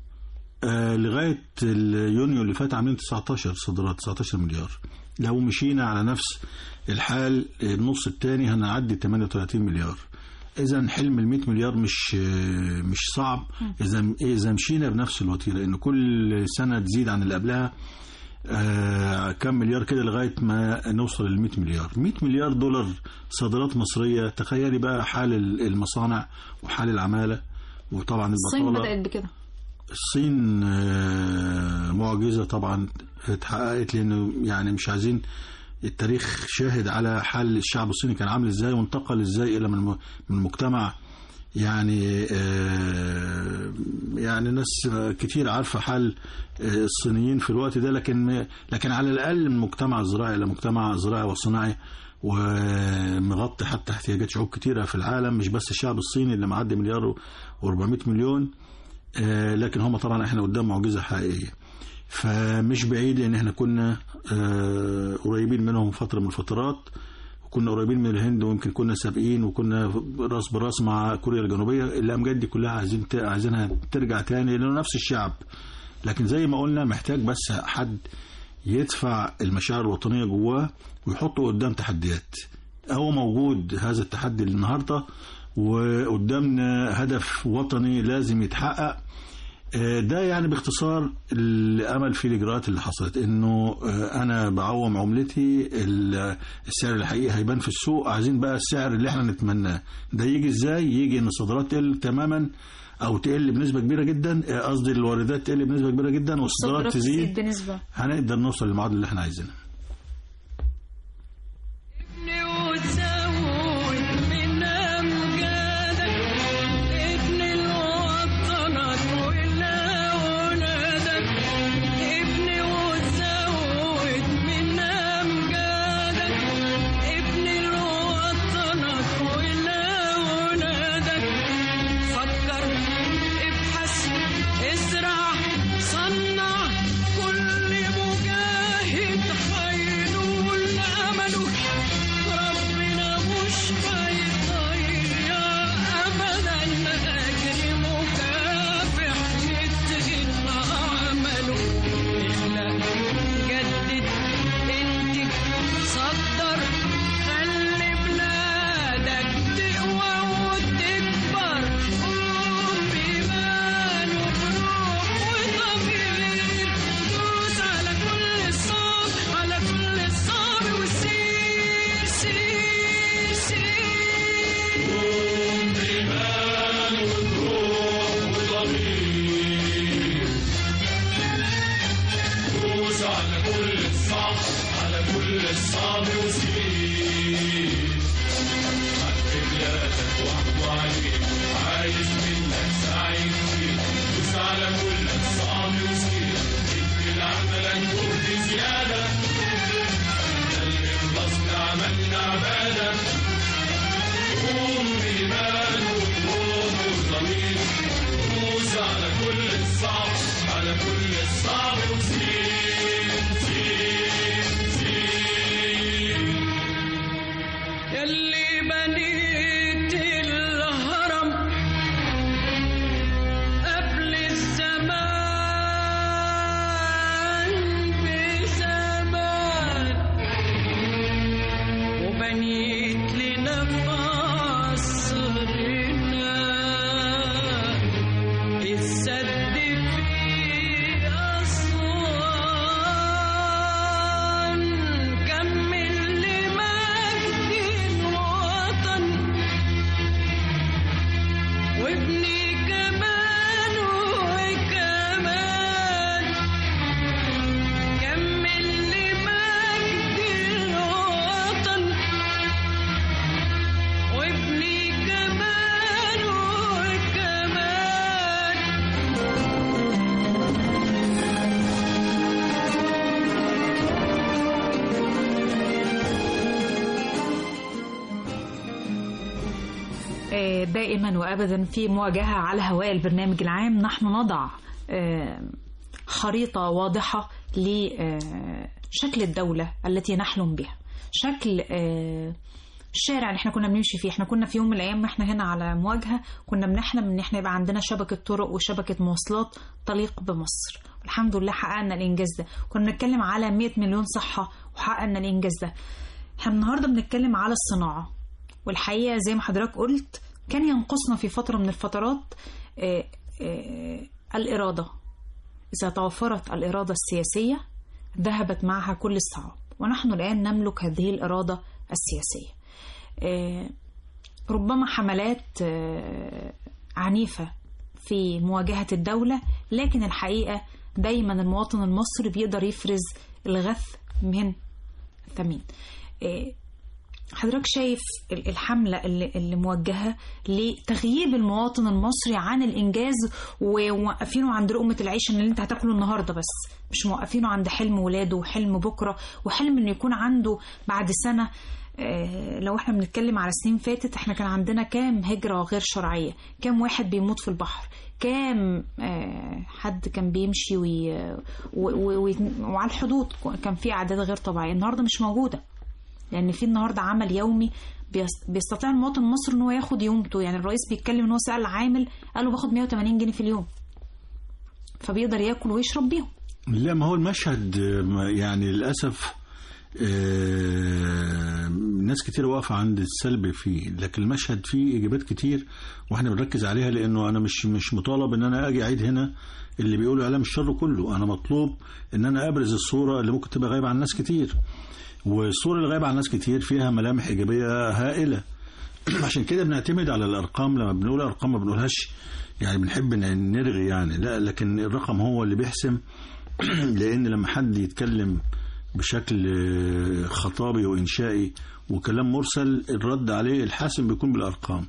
لغاية اليونيو اللي فات عاملين 19 صادرات 19 مليار. لو مشينا على نفس الحال النص الثاني هنعدي 38 مليار. إذا حلم ال100 مليار مش صعب إذا مشينا بنفس الوتيرة، إن كل سنة تزيد عن اللي قبلها كم مليار كده لغاية ما نوصل ل100 مليار. 100 مليار دولار صادرات مصرية. تخيلي بقى حال المصانع وحال العمالة، وطبعا الصين بدأت بكده. الصين معجزة طبعا اتحققت، لأنه يعني مش عايزين، التاريخ شاهد على حال الشعب الصيني كان عامل ازاي وانتقل ازاي الى من مجتمع يعني ناس كتير عارفة حال الصينيين في الوقت ده، لكن على الأقل من مجتمع زراعي إلى مجتمع زراعي وصناعي، ومغطي حتى احتياجات شعوب كتيرة في العالم، مش بس الشعب الصيني اللي معدي 1.4 مليار. لكن هم طبعا احنا قدام معجزة حقيقية. فمش بعيد ان احنا كنا قريبين منهم فترة من الفترات، وكنا قريبين من الهند، ويمكن كنا سابقين، وكنا راس براس مع كوريا الجنوبية. الأمجاد دي كلها عايزينها ترجع تاني، لأنه نفس الشعب. لكن زي ما قلنا محتاج بس حد يدفع المشاعر الوطنية جواه ويحطه قدام تحديات. هو موجود هذا التحدي النهاردة، وقدامنا هدف وطني لازم يتحقق. ده يعني باختصار الأمل في الإجراءات اللي حصلت، إنه أنا بعوم عملتي، السعر الحقيقي هيبان في السوق. عايزين بقى السعر اللي احنا نتمناه ده يجي إزاي؟ يجي إن الصادرات تقل تماما أو تقل بنسبة كبيرة جدا، قصدي الواردات تقل بنسبة كبيرة جدا والصادرات تزيد بنسبة، هنقدر نوصل للمعادلة اللي احنا عايزينها. دائما وأبدا في مواجهة على هواء البرنامج العام نحن نضع خريطة واضحة لشكل الدولة التي نحلم بها، شكل الشارع اللي احنا كنا بنمشي فيه. احنا كنا في يوم من الأيام احنا هنا على مواجهة كنا بنحلم ان احنا يبقى عندنا شبكة طرق وشبكة مواصلات تليق بمصر، والحمد لله حققنا الإنجاز ده. كنا بنتكلم على 100 مليون صحة وحققنا الإنجاز ده. احنا النهاردة بنتكلم على الصناعة، والحقيقة زي ما حضرتك قلت كان ينقصنا في فترة من الفترات الإرادة. إذا توفرت الإرادة السياسية ذهبت معها كل الصعاب، ونحن الآن نملك هذه الإرادة السياسية. ربما حملات عنيفة في مواجهة الدولة، لكن الحقيقة دايما المواطن المصري بيقدر يفرز الغث من الثمين. حضرتك شايف الحملة اللي موجهة لتغييب المواطن المصري عن الإنجاز، وموقفينه عند لقمة العيش اللي انت هتاكله النهاردة بس، مش موقفينه عند حلم ولاده وحلم بكرة وحلم انه يكون عنده بعد سنة. لو احنا بنتكلم على سنين فاتت، احنا كان عندنا كام هجرة غير شرعية، كام واحد بيموت في البحر، كام حد كان بيمشي وعلى الحدود كان في أعداد غير طبيعية. النهاردة مش موجودة، لأن في النهاردة عمل يومي بيستطيع المواطن المصري ان هو ياخد يومته. يعني الرئيس بيتكلم ان هو سأل عامل قال له باخد 180 جنيه في اليوم، فبيقدر ياكل ويشرب بيهم. لا، ما هو المشهد يعني للأسف ناس كتير واقفة عند السلبي فيه، لكن المشهد فيه إيجابيات كتير واحنا بنركز عليها، لأنه أنا مش مطالب إن أنا أجي أعيد هنا اللي بيقولوا إعلام الشر كله. أنا مطلوب إن أنا أبرز الصورة اللي ممكن تبقى غايبة عن ناس كتير، والصورة اللي غايبة عن ناس كتير فيها ملامح إيجابية هائلة. عشان كده بنعتمد على الأرقام. لما بنقول أرقام ما بنقولهاش يعني بنحب نرغي يعني، لا، لكن الرقم هو اللي بيحسم. لأن لما حد يتكلم بشكل خطابي وإنشائي وكلام مرسل، الرد عليه الحاسم بيكون بالأرقام.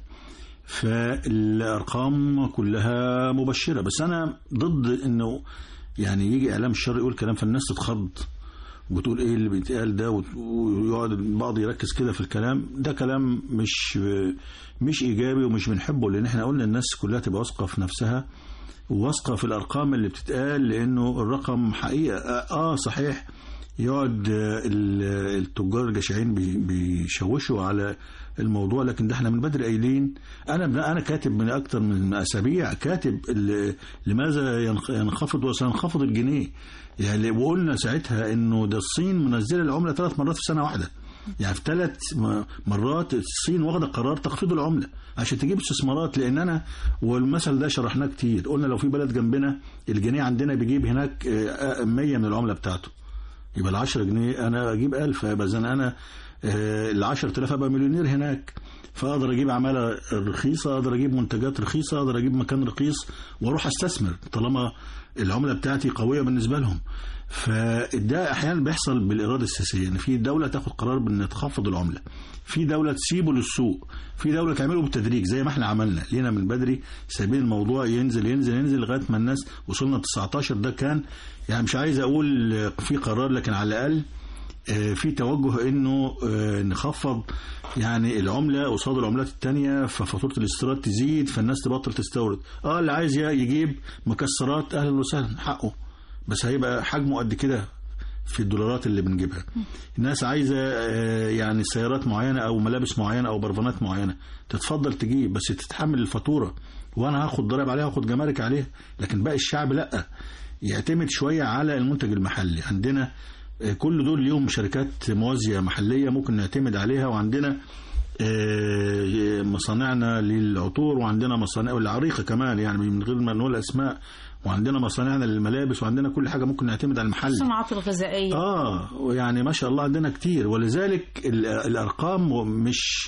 فالأرقام كلها مبشرة، بس أنا ضد إنه يعني يجي إعلام الشر يقول كلام فالناس تتخض وتقول إيه اللي بيتقال ده، ويقعد البعض يركز كده في الكلام ده. كلام مش إيجابي ومش بنحبه، لأن إحنا قلنا الناس كلها تبقى واثقة في نفسها وواثقة في الأرقام اللي بتتقال، لأنه الرقم حقيقة. صحيح يقعد التجار الجشعين بيشوشوا على الموضوع، لكن ده احنا من بدري قايلين. انا كاتب من اكتر من اسابيع، كاتب لماذا ينخفض وسينخفض الجنيه يعني. وقلنا ساعتها انه ده الصين منزله العمله 3 مرات في سنه واحده، يعني في 3 مرات الصين واخده قرار تخفيض العمله عشان تجيب استثمارات. لان والمثل ده شرحناه كتير، قلنا لو في بلد جنبنا الجنيه عندنا بيجيب هناك 100 من العمله بتاعته، يبقى 10 جنيه أنا أجيب 1000، يبقى إذن أنا 10,000 أبقى مليونير هناك. فأقدر أجيب عمالة رخيصة، أقدر أجيب منتجات رخيصة، أقدر أجيب مكان رخيص وأروح أستثمر طالما العملة بتاعتي قوية بالنسبة لهم. فده أحيانا بيحصل بالإرادة السياسية، إن في دولة تاخد قرار بأن تخفض العملة، في دولة تسيبه للسوق، في دولة تعمله بالتدريج زي ما احنا عملنا لينا من بدري، سايبين الموضوع ينزل ينزل ينزل لغاية ما الناس وصلنا 19. ده كان يعني مش عايز أقول في قرار، لكن على الأقل في توجه إنه نخفض يعني العملة قصاد العملات التانية، ففاتورة الاستيراد تزيد، فالناس تبطل تستورد. اللي عايز يجيب مكسرات أهلا وسهلا حقه، بس هيبقى حجمه قد كده في الدولارات اللي بنجيبها. الناس عايزة يعني سيارات معينة أو ملابس معينة أو برفانات معينة، تتفضل تجيب، بس تتحمل الفاتورة وأنا هاخد ضرائب عليها وأخد جمارك عليها. لكن باقي الشعب لأ، يعتمد شوية على المنتج المحلي. عندنا كل دول اليوم شركات موازية محلية ممكن نعتمد عليها، وعندنا مصانعنا للعطور، وعندنا مصانع العريقة كمان يعني من غير ما نقول أسماء، وعندنا مصانعنا للملابس، وعندنا كل حاجة ممكن نعتمد على المحل. الصناعات الغذائية يعني ما شاء الله عندنا كتير. ولذلك الأرقام مش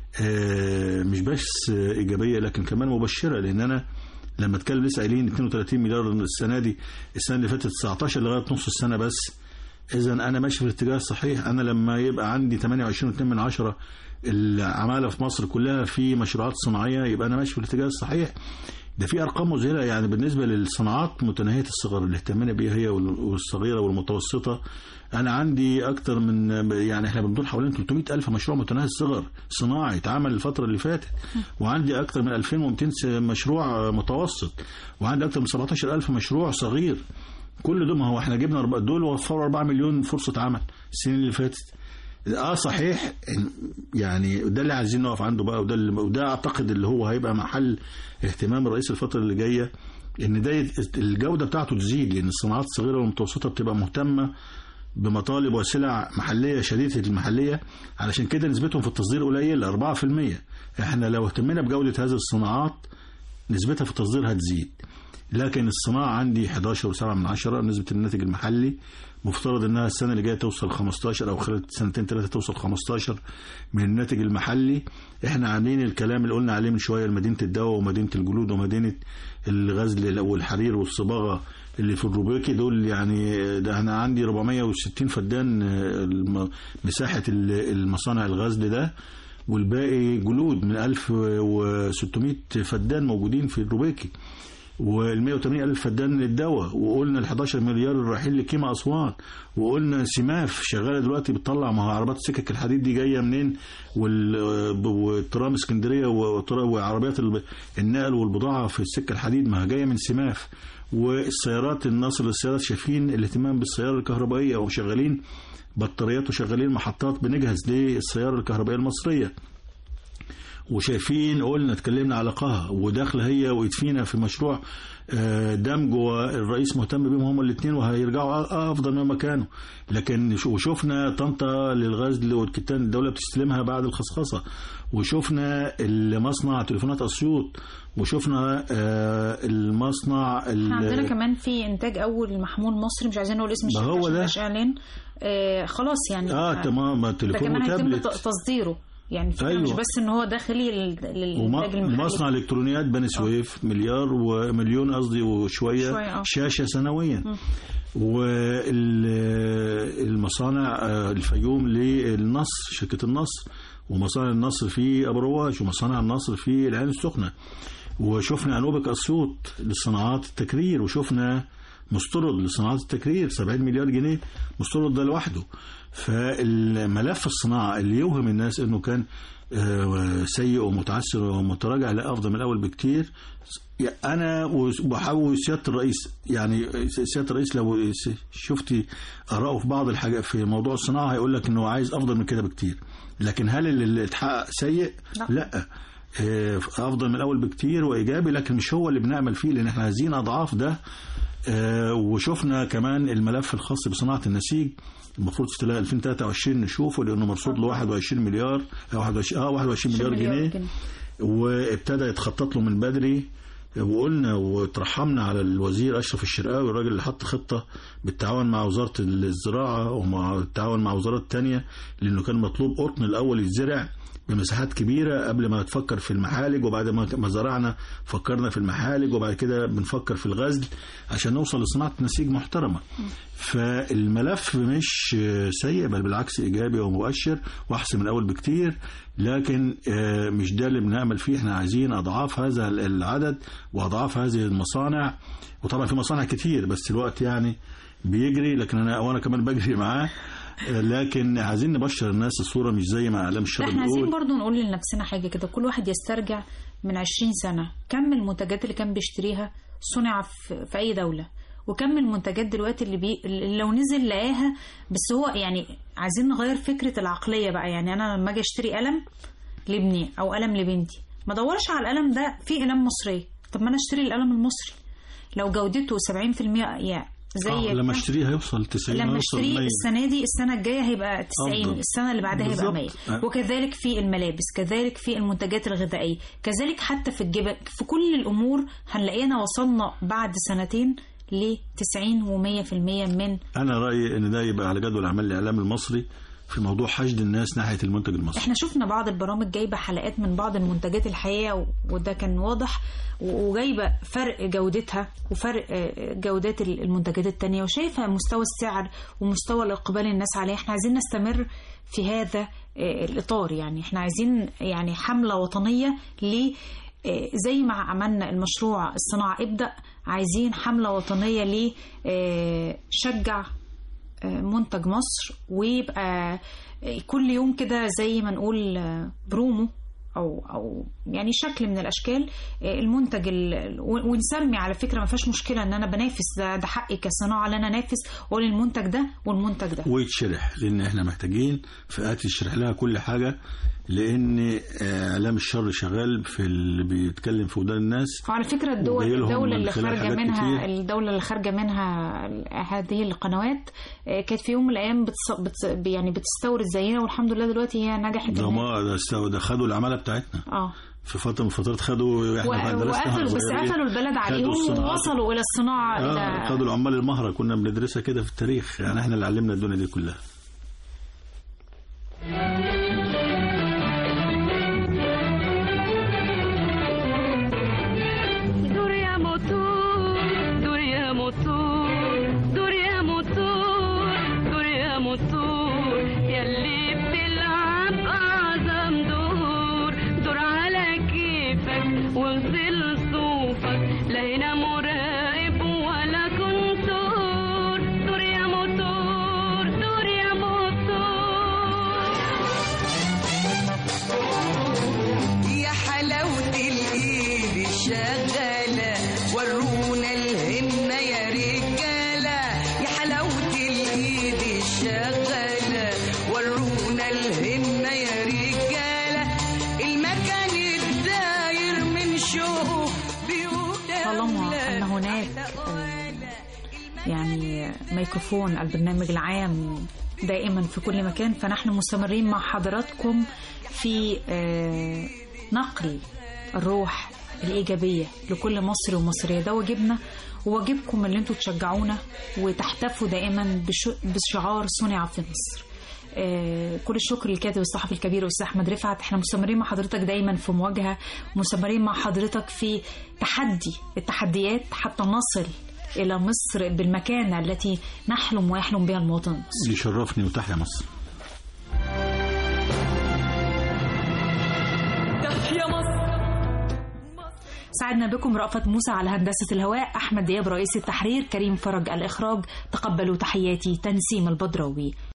بس إيجابية لكن كمان مبشرة. لأن أنا لما اتكلم لسه قايلين 32 مليار السنة دي، السنة اللي فاتت 19 لغاية نص السنة بس. إذا أنا ماشي في الاتجاه الصحيح. أنا لما يبقى عندي 28.2 العمالة في مصر كلها في مشروعات صناعية، يبقى أنا ماشي في الاتجاه الصحيح. ده في أرقام مذهلة يعني بالنسبة للصناعات متناهية الصغر اللي اهتمنا بيها هي والصغيرة والمتوسطة. أنا عندي أكتر من يعني إحنا بندور حوالين 300,000 مشروع متناهي الصغر صناعي اتعمل الفترة اللي فاتت، وعندي أكتر من 2200 مشروع متوسط، وعندي أكتر من 17,000 مشروع صغير. كل ده ما هو إحنا جبنا دول وفروا 4 مليون فرصة عمل السنين اللي فاتت. صحيح يعني ده اللي عايزين نقف عنده بقى، وده أعتقد اللي هو هيبقى محل اهتمام الرئيس الفترة اللي جاية، إن ده الجودة بتاعته تزيد، لأن الصناعات الصغيرة والمتوسطة بتبقى مهتمة بمطالب وسلع محلية شديدة المحلية، علشان كده نسبتهم في التصدير قليلة 4%. احنا لو اهتمينا بجودة هذه الصناعات نسبتها في التصدير هتزيد، لكن الصناعة عندي 11.7% نسبة الناتج المحلي، مفترض انها السنة اللي جاية توصل 15 او خلال سنتين 3 توصل 15 من الناتج المحلي. احنا عاملين الكلام اللي قلنا عليه من شوية، مدينة الدواء ومدينة الجلود ومدينة الغزل والحرير والصباغة اللي في الروبيكي دول، يعني ده انا عندي 460 فدان مساحة المصانع الغزل ده، والباقي جلود من 1600 فدان موجودين في الروبيكي، وال180 ألف فدان للدواء، وقلنا ال11 مليار رايحين لكيما أسوان، وقلنا سماف شغالة دلوقتي بتطلع، ما هو عربات سكك الحديد دي جاية منين، والترام اسكندرية وعربيات النقل والبضاعة في السكة الحديد ما جاية من سماف، والسيارات الناصر للسيارات شايفين الاهتمام بالسيارة الكهربائية، وشغالين بطاريات وشغالين محطات بنجهز للسيارة الكهربائية المصرية، وشايفين قلنا اتكلمنا على قها وداخله هي ويدفينا في مشروع دمج، والرئيس مهتم بيهم هم الاثنين وهيرجعوا افضل مما كانوا. لكن وشوفنا طنطا للغزل والكتان الدوله بتستلمها بعد الخصخصه، وشوفنا المصنع تليفونات اسيوط، وشوفنا المصنع عندنا كمان في انتاج اول محمول مصري، مش عايزين نقول اسم الشركه عشان اعلان خلاص يعني تمام، تليفون وتابلت تصديره يعني فكرة. أيوة. مش بس ان هو داخلي للانتاج المحلي. ومصنع الكترونيات بني سويف مليار ومليون قصدي وشويه شاشه سنويا. والمصانع الفيوم للنصر شركه النصر، ومصانع النصر في ابو رواش، ومصانع النصر في العين السخنه، وشفنا انوبك اسيوط للصناعات التكرير، وشفنا مستورد لصناعات التكرير 70 مليار جنيه مستورد ده لوحده. فالملف الصناعة اللي يوهم الناس انه كان سيء ومتعثر ومتراجع، لا افضل من الاول بكتير. انا وبحاول سيادة الرئيس، يعني سيادة الرئيس لو شفتي اراءه في بعض الحاجات في موضوع الصناعة هيقول لك انه عايز افضل من كده بكتير، لكن هل اللي اتحقق سيء؟ لا افضل من الاول بكتير وايجابي، لكن مش هو اللي بنعمل فيه، لان احنا عايزين اضعاف ده. وشفنا كمان الملف الخاص بصناعة النسيج المفروض في 2023 نشوفه، لأنه مرصود له 21 مليار 21 مليار جنيه، وابتدى يتخطط له من بدري. وقلنا وترحمنا على الوزير أشرف الشرقاوي، الراجل اللي حط خطة بالتعاون مع وزارة الزراعة ومع التعاون مع وزارات تانية، لأنه كان مطلوب قطن الأول يتزرع بمساحات كبيرة قبل ما تفكر في المحالج، وبعد ما زرعنا فكرنا في المحالج، وبعد كده بنفكر في الغزل عشان نوصل لصناعة نسيج محترمة. فالملف مش سيء، بل بالعكس إيجابي ومؤشر وأحسن من الأول بكتير، لكن مش ده اللي بنعمل فيه. احنا عايزين أضعاف هذا العدد وأضعاف هذه المصانع، وطبعا في مصانع كتير بس الوقت يعني بيجري، لكن أنا كمان بجري معاه، لكن عايزين نبشر الناس الصورة مش زي ما اعلام الشر بيقول. احنا عايزين برضو نقول لنفسنا حاجة كده، كل واحد يسترجع من 20 سنة كم المنتجات اللي كان بيشتريها صنع في اي دولة، وكم المنتجات دلوقتي اللي لو نزل لقاها. بس هو يعني عايزين نغير فكرة العقلية بقى. يعني انا لما اجي اشتري قلم لابني او قلم لبنتي ما دورش على القلم ده فيه اقلام مصرية، طب ما انا اشتري القلم المصري لو جودته 70% يعني زي لما اشتريه هيوصل 90، لما اشتريه السنه دي السنه الجايه هيبقى 90 أفضل. السنه اللي بعدها هيبقى 100. وكذلك في الملابس، كذلك في المنتجات الغذائيه، كذلك حتى في الجبن، في كل الامور هنلاقينا وصلنا بعد سنتين ل 90 و100% من. انا رايي ان ده يبقى على جدول اعمال الاعلام المصري في موضوع حشد الناس ناحيه المنتج المصري. احنا شفنا بعض البرامج جايبه حلقات من بعض المنتجات الحقيقيه، وده كان واضح، وجايبه فرق جودتها وفرق جودات المنتجات التانية، وشايفه مستوى السعر ومستوى الاقبال الناس عليه. احنا عايزين نستمر في هذا الاطار، يعني احنا عايزين يعني حمله وطنيه ل زي ما عملنا المشروع الصناعه ابدأ، عايزين حمله وطنيه ل شجع منتج مصر، ويبقى كل يوم كده زي ما نقول برومو او يعني شكل من الاشكال المنتج ونسمي. على فكره ما فيهاش مشكله ان انا بنافس، ده حقي كصناعه ان انا انافس واقول المنتج ده والمنتج ده ويتشرح، لان احنا محتاجين فئات يشرح لها كل حاجه لان اعلام الشر شغال في اللي بيتكلم في ودان الناس. وعلى فكره الدوله اللي خارجه منها هذه القنوات كانت في يوم من الايام يعني بتستورد زينا، والحمد لله دلوقتي هي نجحت. ده خدوا العماله بتاعتنا. في فتره من الفترات خدوا قفلوا البلد عليهم ووصلوا الى الصناعه. خدوا العمال المهره كنا بندرسها كده في التاريخ، يعني احنا اللي علمنا الدنيا دي كلها. يعني ميكروفون البرنامج العام دائما في كل مكان، فنحن مستمرين مع حضراتكم في نقل الروح الإيجابية لكل مصري ومصرية. ده واجبنا وواجبكم اللي انتوا تشجعونا وتحتفوا دائما بشعار صنع في مصر. كل الشكر للكاتب الصحفي الكبير أستاذ أحمد رفعت. احنا مستمرين مع حضرتك دايما في مواجهة، مستمرين مع حضرتك في التحديات حتى نصل إلى مصر بالمكانة التي نحلم ويحلم بها المواطن المصري. يشرفني وتحيا مصر. تحيا مصر. سعدنا بكم. رأفت موسى على هندسة الهواء، أحمد دياب رئيس التحرير، كريم فرج الإخراج. تقبلوا تحياتي تنسيم البدراوي.